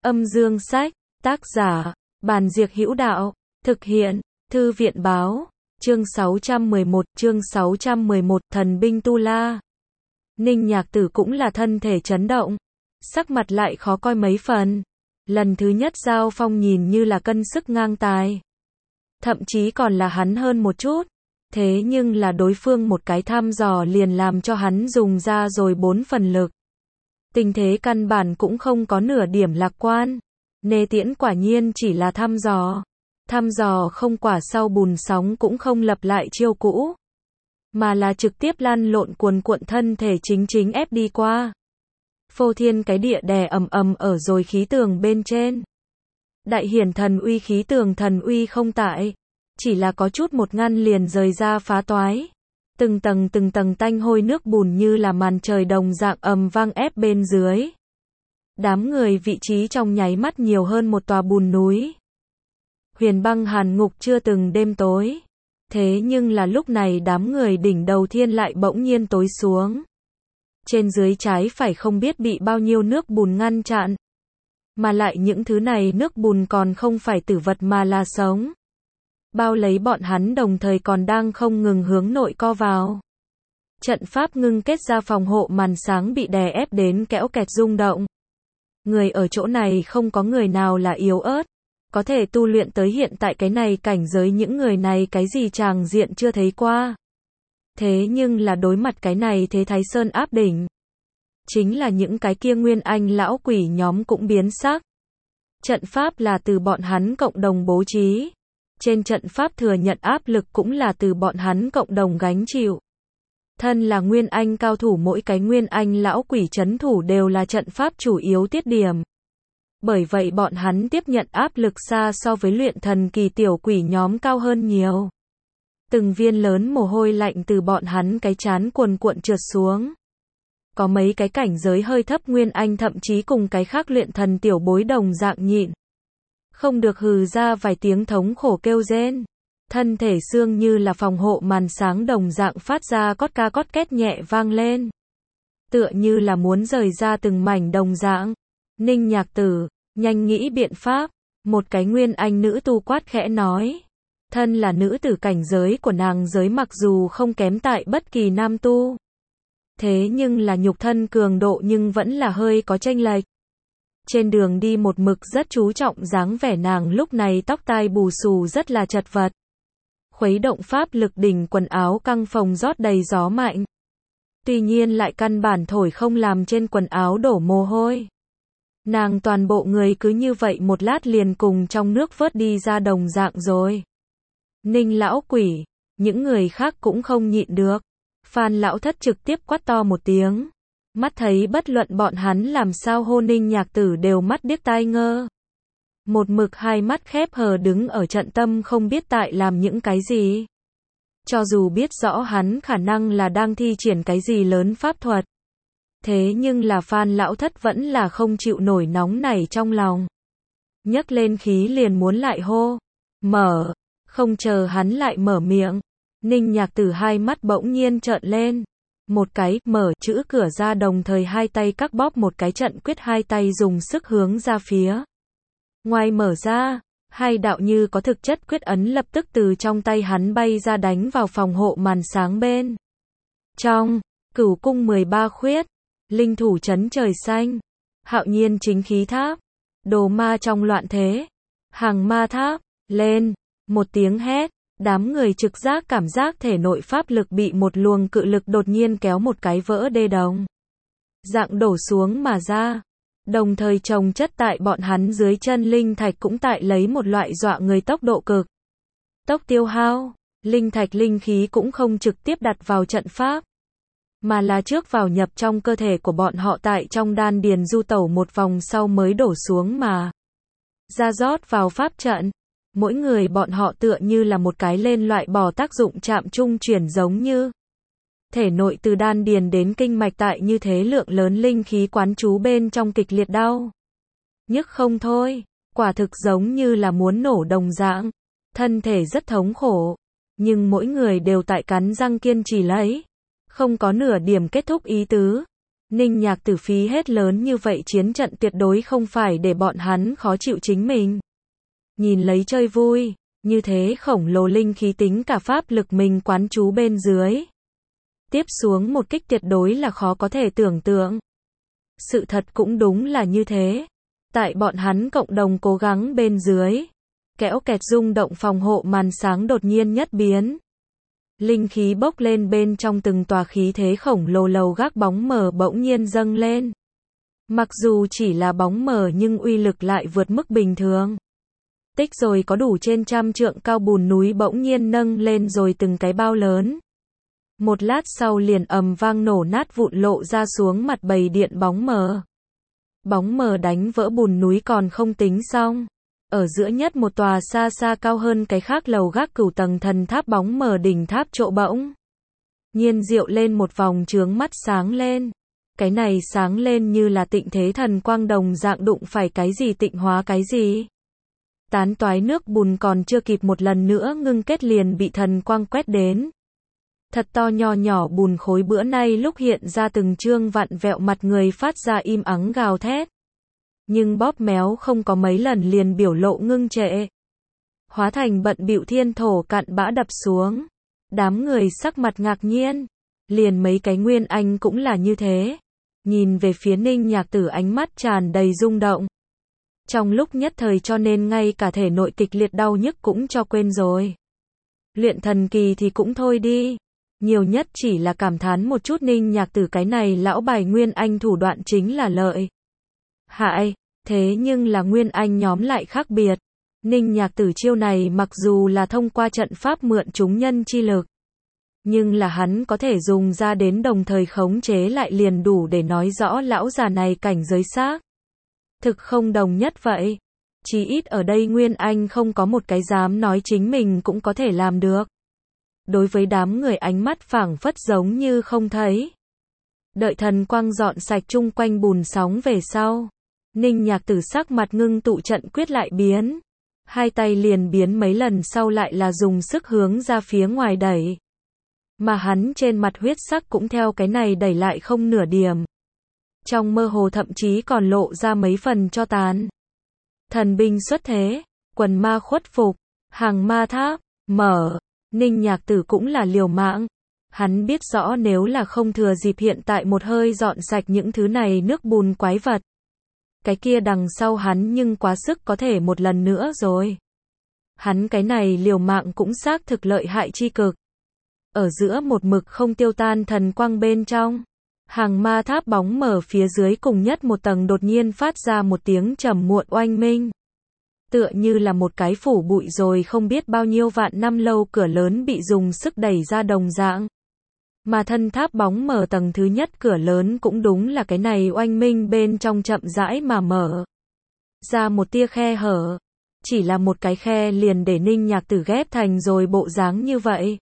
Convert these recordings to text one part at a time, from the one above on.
Âm dương sách, tác giả, Bàn Diệc Hữu Đạo, thực hiện, Thư viện báo, chương 611, thần binh Tu La. Ninh Nhạc Tử cũng là thân thể chấn động, sắc mặt lại khó coi mấy phần. Lần thứ nhất giao phong nhìn như là cân sức ngang tài, thậm chí còn là hắn hơn một chút, thế nhưng là đối phương một cái thăm dò liền làm cho hắn dùng ra rồi 4 phần lực. Tình thế căn bản cũng không có nửa điểm lạc quan. Nê Tiễn quả nhiên chỉ là thăm dò không quả sau bùn sóng cũng không lập lại chiêu cũ, mà là trực tiếp lăn lộn cuồn cuộn thân thể chính ép đi qua. Phô thiên cái địa đè ầm ầm ở rồi khí tường bên trên. Đại hiển thần uy khí tường thần uy không tại, chỉ là có chút một ngăn liền rời ra phá toái. Từng tầng tanh hôi nước bùn như là màn trời đồng dạng ầm vang ép bên dưới. Đám người vị trí trong nháy mắt nhiều hơn một tòa bùn núi. Huyền băng hàn ngục chưa từng đêm tối. Thế nhưng là lúc này đám người đỉnh đầu thiên lại bỗng nhiên tối xuống. Trên dưới trái phải không biết bị bao nhiêu nước bùn ngăn chặn. Mà lại những thứ này nước bùn còn không phải tử vật mà là sống. Bao lấy bọn hắn đồng thời còn đang không ngừng hướng nội co vào. Trận pháp ngưng kết ra phòng hộ màn sáng bị đè ép đến kẽo kẹt rung động. Người ở chỗ này không có người nào là yếu ớt, có thể tu luyện tới hiện tại cái này cảnh giới, những người này cái gì tràng diện chưa thấy qua. Thế nhưng là đối mặt cái này thế Thái Sơn áp đỉnh, chính là những cái kia nguyên anh lão quỷ nhóm cũng biến sắc. Trận pháp là từ bọn hắn cộng đồng bố trí. Trên trận pháp thừa nhận áp lực cũng là từ bọn hắn cộng đồng gánh chịu. Thân là nguyên anh cao thủ, mỗi cái nguyên anh lão quỷ trấn thủ đều là trận pháp chủ yếu tiết điểm. Bởi vậy bọn hắn tiếp nhận áp lực xa so với luyện thần kỳ tiểu quỷ nhóm cao hơn nhiều. Từng viên lớn mồ hôi lạnh từ bọn hắn cái trán cuồn cuộn trượt xuống. Có mấy cái cảnh giới hơi thấp nguyên anh thậm chí cùng cái khác luyện thần tiểu bối đồng dạng nhịn không được hừ ra vài tiếng thống khổ kêu rên. Thân thể xương như là phòng hộ màn sáng đồng dạng phát ra cót ca cót két nhẹ vang lên. Tựa như là muốn rời ra từng mảnh đồng dạng. Ninh Nhạc Tử, nhanh nghĩ biện pháp. Một cái nguyên anh nữ tu quát khẽ nói. Thân là nữ tử, cảnh giới của nàng giới mặc dù không kém tại bất kỳ nam tu. Thế nhưng là nhục thân cường độ nhưng vẫn là hơi có chênh lệch. Trên đường đi một mực rất chú trọng dáng vẻ nàng lúc này tóc tai bù xù rất là chật vật. Khuấy động pháp lực đỉnh quần áo căng phồng rót đầy gió mạnh. Tuy nhiên lại căn bản thổi không làm trên quần áo đổ mồ hôi. Nàng toàn bộ người cứ như vậy một lát liền cùng trong nước vớt đi ra đồng dạng rồi. Ninh lão quỷ, những người khác cũng không nhịn được. Phan lão thất trực tiếp quát to một tiếng. Mắt thấy bất luận bọn hắn làm sao hô Ninh Nhạc Tử đều mắt điếc tai ngơ. Một mực hai mắt khép hờ đứng ở trận tâm không biết tại làm những cái gì. Cho dù biết rõ hắn khả năng là đang thi triển cái gì lớn pháp thuật. Thế nhưng là Phan lão thất vẫn là không chịu nổi nóng này trong lòng. Nhấc lên khí liền muốn lại hô. Mở. Không chờ hắn lại mở miệng. Ninh Nhạc Tử hai mắt bỗng nhiên trợn lên. Một cái mở chữ cửa ra, đồng thời hai tay các bóp một cái trận quyết, hai tay dùng sức hướng ra phía ngoài mở ra. Hai đạo như có thực chất quyết ấn lập tức từ trong tay hắn bay ra đánh vào phòng hộ màn sáng bên trong. Cửu cung 13 khuyết, linh thủ trấn trời xanh, hạo nhiên chính khí tháp, đồ ma trong loạn thế, hàng ma tháp. Lên một tiếng hét, đám người trực giác cảm giác thể nội pháp lực bị một luồng cự lực đột nhiên kéo một cái vỡ đê đồng dạng đổ xuống mà ra. Đồng thời chồng chất tại bọn hắn dưới chân linh thạch cũng tại lấy một loại dọa người tốc độ cực tốc tiêu hao. Linh thạch linh khí cũng không trực tiếp đặt vào trận pháp, mà là trước vào nhập trong cơ thể của bọn họ, tại trong đan điền du tẩu một vòng sau mới đổ xuống mà ra rót vào pháp trận. Mỗi người bọn họ tựa như là một cái lên loại bỏ tác dụng chạm trung chuyển, giống như thể nội từ đan điền đến kinh mạch tại như thế lượng lớn linh khí quán trú bên trong kịch liệt đau nhức không thôi, quả thực giống như là muốn nổ đồng dạng. Thân thể rất thống khổ, nhưng mỗi người đều tại cắn răng kiên trì lấy, không có nửa điểm kết thúc ý tứ. Ninh Nhạc Tử phí hết lớn như vậy chiến trận tuyệt đối không phải để bọn hắn khó chịu chính mình. Nhìn lấy chơi vui, như thế khổng lồ linh khí tính cả pháp lực mình quán trú bên dưới. Tiếp xuống một kích tuyệt đối là khó có thể tưởng tượng. Sự thật cũng đúng là như thế. Tại bọn hắn cộng đồng cố gắng bên dưới, kéo kẹt rung động phòng hộ màn sáng đột nhiên nhất biến. Linh khí bốc lên bên trong từng tòa khí thế khổng lồ lầu gác bóng mờ bỗng nhiên dâng lên. Mặc dù chỉ là bóng mờ nhưng uy lực lại vượt mức bình thường. Tích rồi có đủ trên 100 trượng cao bùn núi bỗng nhiên nâng lên rồi từng cái bao lớn. Một lát sau liền ầm vang nổ nát vụn lộ ra xuống mặt bầy điện bóng mờ. Bóng mờ đánh vỡ bùn núi còn không tính xong. Ở giữa nhất một tòa xa xa cao hơn cái khác lầu gác cửu tầng thần tháp bóng mờ đỉnh tháp trộ bỗng nhiên diệu lên một vòng chướng mắt sáng lên. Cái này sáng lên như là tịnh thế thần quang đồng dạng đụng phải cái gì tịnh hóa cái gì. Tán toái nước bùn còn chưa kịp một lần nữa ngưng kết liền bị thần quang quét đến. Thật to nhỏ nhỏ bùn khối bữa nay lúc hiện ra từng trương vặn vẹo mặt người phát ra im ắng gào thét. Nhưng bóp méo không có mấy lần liền biểu lộ ngưng trệ. Hóa thành bận bịu thiên thổ cặn bã đập xuống. Đám người sắc mặt ngạc nhiên. Liền mấy cái nguyên anh cũng là như thế. Nhìn về phía Ninh Nhạc Tử ánh mắt tràn đầy rung động. Trong lúc nhất thời cho nên ngay cả thể nội kịch liệt đau nhức cũng cho quên rồi. Luyện thần kỳ thì cũng thôi đi. Nhiều nhất chỉ là cảm thán một chút Ninh Nhạc Tử cái này lão bài nguyên anh thủ đoạn chính là lợi hại, thế nhưng là nguyên anh nhóm lại khác biệt. Ninh Nhạc Tử chiêu này mặc dù là thông qua trận pháp mượn chúng nhân chi lực, nhưng là hắn có thể dùng ra đến đồng thời khống chế lại liền đủ để nói rõ lão già này cảnh giới xác thực không đồng nhất vậy. Chí ít ở đây nguyên anh không có một cái dám nói chính mình cũng có thể làm được. Đối với đám người ánh mắt phảng phất giống như không thấy. Đợi thần quang dọn sạch chung quanh bùn sóng về sau. Ninh Nhạc Tử sắc mặt ngưng tụ trận quyết lại biến. Hai tay liền biến mấy lần sau lại là dùng sức hướng ra phía ngoài đẩy. Mà hắn trên mặt huyết sắc cũng theo cái này đẩy lại không nửa điểm. Trong mơ hồ thậm chí còn lộ ra mấy phần cho tàn. Thần binh xuất thế, quần ma khuất phục, hàng ma tháp, mở. Ninh Nhạc Tử cũng là liều mạng. Hắn biết rõ nếu là không thừa dịp hiện tại một hơi dọn sạch những thứ này nước bùn quái vật. Cái kia đằng sau hắn nhưng quá sức có thể một lần nữa rồi. Hắn cái này liều mạng cũng xác thực lợi hại chi cực. Ở giữa một mực không tiêu tan thần quang bên trong. Hàng ma tháp bóng mở phía dưới cùng nhất một tầng đột nhiên phát ra một tiếng trầm muộn oanh minh. Tựa như là một cái phủ bụi rồi không biết bao nhiêu vạn năm lâu cửa lớn bị dùng sức đẩy ra đồng dạng. Mà thân tháp bóng mở tầng thứ nhất cửa lớn cũng đúng là cái này oanh minh bên trong chậm rãi mà mở ra một tia khe hở. Chỉ là một cái khe liền để Ninh Nhạc Tử ghép thành rồi bộ dáng như vậy.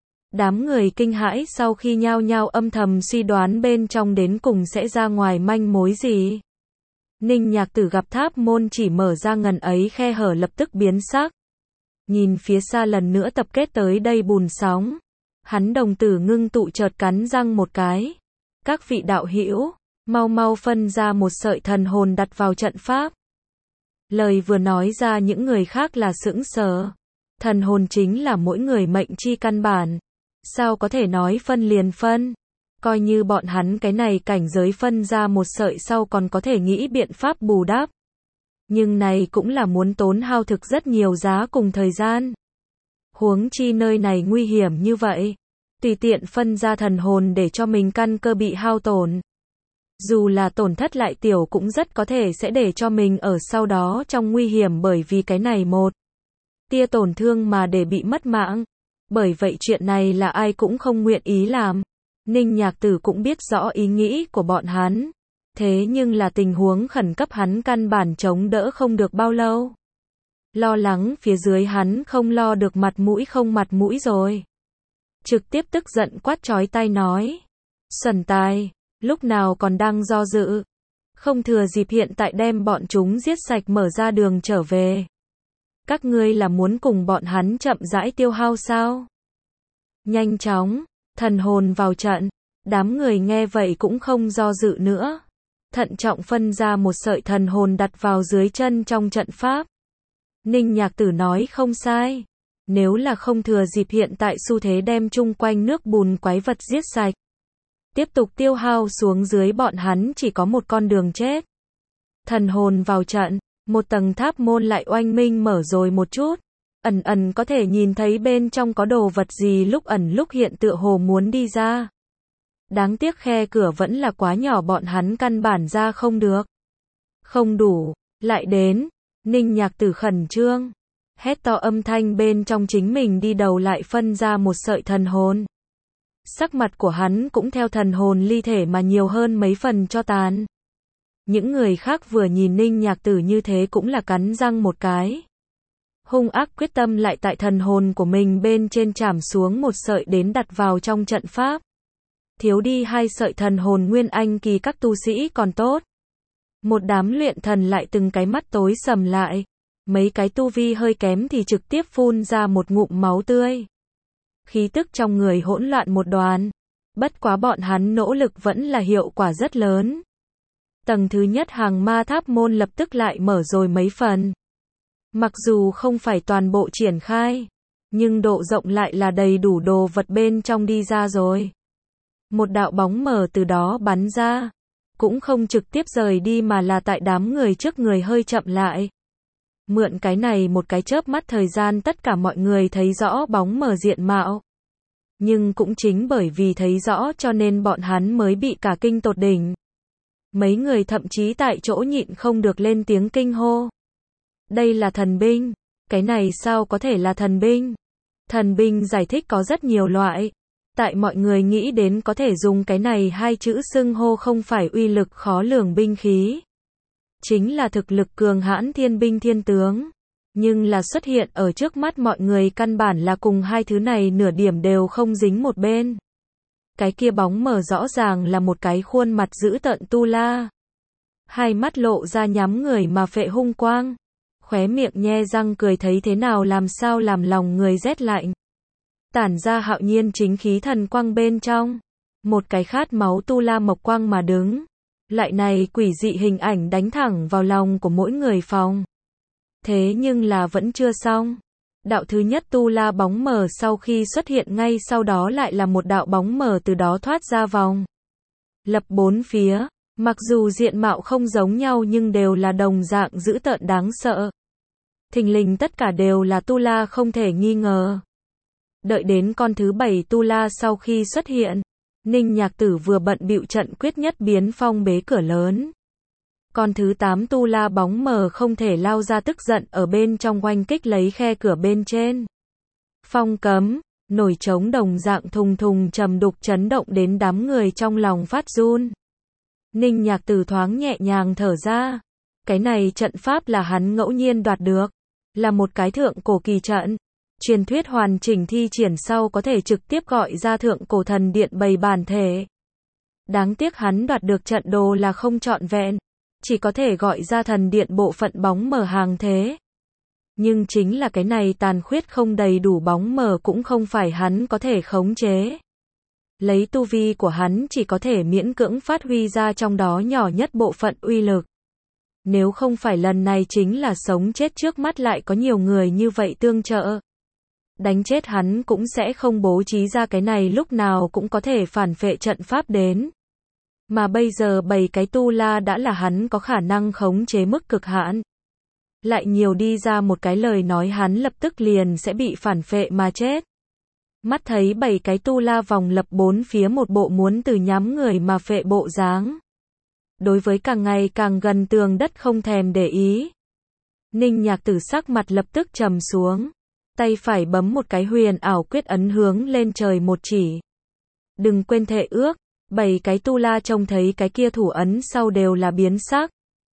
Đám người kinh hãi sau khi nhao nhao âm thầm suy đoán bên trong đến cùng sẽ ra ngoài manh mối gì. Ninh Nhạc Tử gặp tháp môn chỉ mở ra ngần ấy khe hở lập tức biến sắc. Nhìn phía xa lần nữa tập kết tới đây bùn sóng. Hắn đồng tử ngưng tụ chợt cắn răng một cái. Các vị đạo hữu, mau mau phân ra một sợi thần hồn đặt vào trận pháp. Lời vừa nói ra những người khác là sững sờ. Thần hồn chính là mỗi người mệnh chi căn bản. Sao có thể nói phân liền phân? Coi như bọn hắn cái này cảnh giới phân ra một sợi sau còn có thể nghĩ biện pháp bù đắp. Nhưng này cũng là muốn tốn hao thực rất nhiều giá cùng thời gian. Huống chi nơi này nguy hiểm như vậy. Tùy tiện phân ra thần hồn để cho mình căn cơ bị hao tổn. Dù là tổn thất lại tiểu cũng rất có thể sẽ để cho mình ở sau đó trong nguy hiểm bởi vì cái này một tia tổn thương mà để bị mất mạng. Bởi vậy chuyện này là ai cũng không nguyện ý làm. Ninh Nhạc Tử cũng biết rõ ý nghĩ của bọn hắn. Thế nhưng là tình huống khẩn cấp hắn căn bản chống đỡ không được bao lâu. Lo lắng phía dưới hắn không lo được mặt mũi không mặt mũi rồi. Trực tiếp tức giận quát chói tai nói. Xuẩn tài, lúc nào còn đang do dự. Không thừa dịp hiện tại đem bọn chúng giết sạch mở ra đường trở về. Các ngươi là muốn cùng bọn hắn chậm rãi tiêu hao sao? Nhanh chóng, thần hồn vào trận. Đám người nghe vậy cũng không do dự nữa. Thận trọng phân ra một sợi thần hồn đặt vào dưới chân trong trận pháp. Ninh Nhạc Tử nói không sai. Nếu là không thừa dịp hiện tại xu thế đem chung quanh nước bùn quái vật giết sạch, tiếp tục tiêu hao xuống dưới, bọn hắn chỉ có một con đường chết. Thần hồn vào trận, một tầng tháp môn lại oanh minh mở rồi một chút. Ẩn ẩn có thể nhìn thấy bên trong có đồ vật gì lúc ẩn lúc hiện, tựa hồ muốn đi ra. Đáng tiếc khe cửa vẫn là quá nhỏ, bọn hắn căn bản ra không được. Không đủ, lại đến. Ninh Nhạc Tử khẩn trương, hét to, âm thanh bên trong chính mình đi đầu lại phân ra một sợi thần hồn. Sắc mặt của hắn cũng theo thần hồn ly thể mà nhiều hơn mấy phần cho tàn. Những người khác vừa nhìn Ninh Nhạc Tử như thế cũng là cắn răng một cái. Hung ác quyết tâm lại tại thần hồn của mình bên trên chảm xuống một sợi đến đặt vào trong trận pháp. Thiếu đi 2 sợi thần hồn nguyên anh kỳ các tu sĩ còn tốt. Một đám luyện thần lại từng cái mắt tối sầm lại. Mấy cái tu vi hơi kém thì trực tiếp phun ra một ngụm máu tươi. Khí tức trong người hỗn loạn một đoàn. Bất quá bọn hắn nỗ lực vẫn là hiệu quả rất lớn. Tầng thứ nhất hàng ma tháp môn lập tức lại mở rồi mấy phần. Mặc dù không phải toàn bộ triển khai, nhưng độ rộng lại là đầy đủ đồ vật bên trong đi ra rồi. Một đạo bóng mờ từ đó bắn ra, cũng không trực tiếp rời đi mà là tại đám người trước người hơi chậm lại. Mượn cái này một cái chớp mắt thời gian, tất cả mọi người thấy rõ bóng mờ diện mạo. Nhưng cũng chính bởi vì thấy rõ cho nên bọn hắn mới bị cả kinh tột đỉnh. Mấy người thậm chí tại chỗ nhịn không được lên tiếng kinh hô. Đây là thần binh. Cái này sao có thể là thần binh? Thần binh giải thích có rất nhiều loại. Tại mọi người nghĩ đến có thể dùng cái này 2 chữ xưng hô không phải uy lực khó lường binh khí. Chính là thực lực cường hãn thiên binh thiên tướng. Nhưng là xuất hiện ở trước mắt mọi người căn bản là cùng 2 thứ này nửa điểm đều không dính một bên. Cái kia bóng mờ rõ ràng là một cái khuôn mặt dữ tợn tu la. 2 mắt lộ ra nhắm người mà phệ hung quang. Khóe miệng nhe răng cười, thấy thế nào làm sao làm lòng người rét lạnh. Tản ra hạo nhiên chính khí thần quang bên trong. Một cái khát máu tu la mộc quang mà đứng. Lại này quỷ dị hình ảnh đánh thẳng vào lòng của mỗi người phòng. Thế nhưng là vẫn chưa xong. Đạo thứ nhất tu la bóng mờ sau khi xuất hiện, ngay sau đó lại là một đạo bóng mờ từ đó thoát ra vòng. Lập 4 phía. Mặc dù diện mạo không giống nhau nhưng đều là đồng dạng dữ tợn đáng sợ. Thình lình tất cả đều là tu la không thể nghi ngờ. Đợi đến con thứ 7 tu la sau khi xuất hiện, Ninh Nhạc Tử vừa bận bịu trận quyết nhất biến phong bế cửa lớn. Con thứ 8 tu la bóng mờ không thể lao ra, tức giận ở bên trong oanh kích lấy khe cửa bên trên. Phong cấm, nổi trống đồng dạng thùng thùng trầm đục chấn động đến đám người trong lòng phát run. Ninh Nhạc Tử thoáng nhẹ nhàng thở ra. Cái này trận pháp là hắn ngẫu nhiên đoạt được. Là một cái thượng cổ kỳ trận. Truyền thuyết hoàn chỉnh thi triển sau có thể trực tiếp gọi ra thượng cổ thần điện bày bản thể. Đáng tiếc hắn đoạt được trận đồ là không trọn vẹn. Chỉ có thể gọi ra thần điện bộ phận bóng mờ hàng thế. Nhưng chính là cái này tàn khuyết không đầy đủ bóng mờ cũng không phải hắn có thể khống chế. Lấy tu vi của hắn chỉ có thể miễn cưỡng phát huy ra trong đó nhỏ nhất bộ phận uy lực. Nếu không phải lần này chính là sống chết trước mắt lại có nhiều người như vậy tương trợ. Đánh chết hắn cũng sẽ không bố trí ra cái này lúc nào cũng có thể phản phệ trận pháp đến. Mà bây giờ 7 cái tu la đã là hắn có khả năng khống chế mức cực hạn. Lại nhiều đi ra một cái lời nói hắn lập tức liền sẽ bị phản phệ mà chết. Mắt thấy 7 cái tu la vòng lập 4 phía một bộ muốn từ nhắm người mà phệ bộ dáng. Đối với càng ngày càng gần tường đất không thèm để ý. Ninh Nhạc Tử sắc mặt lập tức trầm xuống. Tay phải bấm một cái huyền ảo quyết ấn hướng lên trời một chỉ. Đừng quên thệ ước. 7 cái tu la trông thấy cái kia thủ ấn sau đều là biến sắc.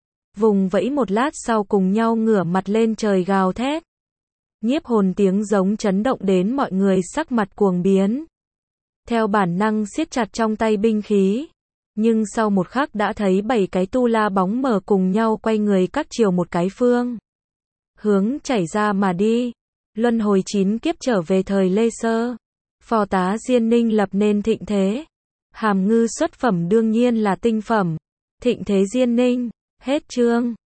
Vùng vẫy một lát sau cùng nhau ngửa mặt lên trời gào thét. Nhiếp hồn tiếng giống chấn động đến mọi người sắc mặt cuồng biến. Theo bản năng siết chặt trong tay binh khí. Nhưng sau một khắc đã thấy 7 cái tu la bóng mờ cùng nhau quay người các chiều một cái phương. Hướng chảy ra mà đi. Luân hồi 9 kiếp trở về thời Lê Sơ. Phò tá Diên Ninh lập nên thịnh thế. Hàm ngư xuất phẩm đương nhiên là tinh phẩm. Thịnh Thế Diên Ninh. Hết chương.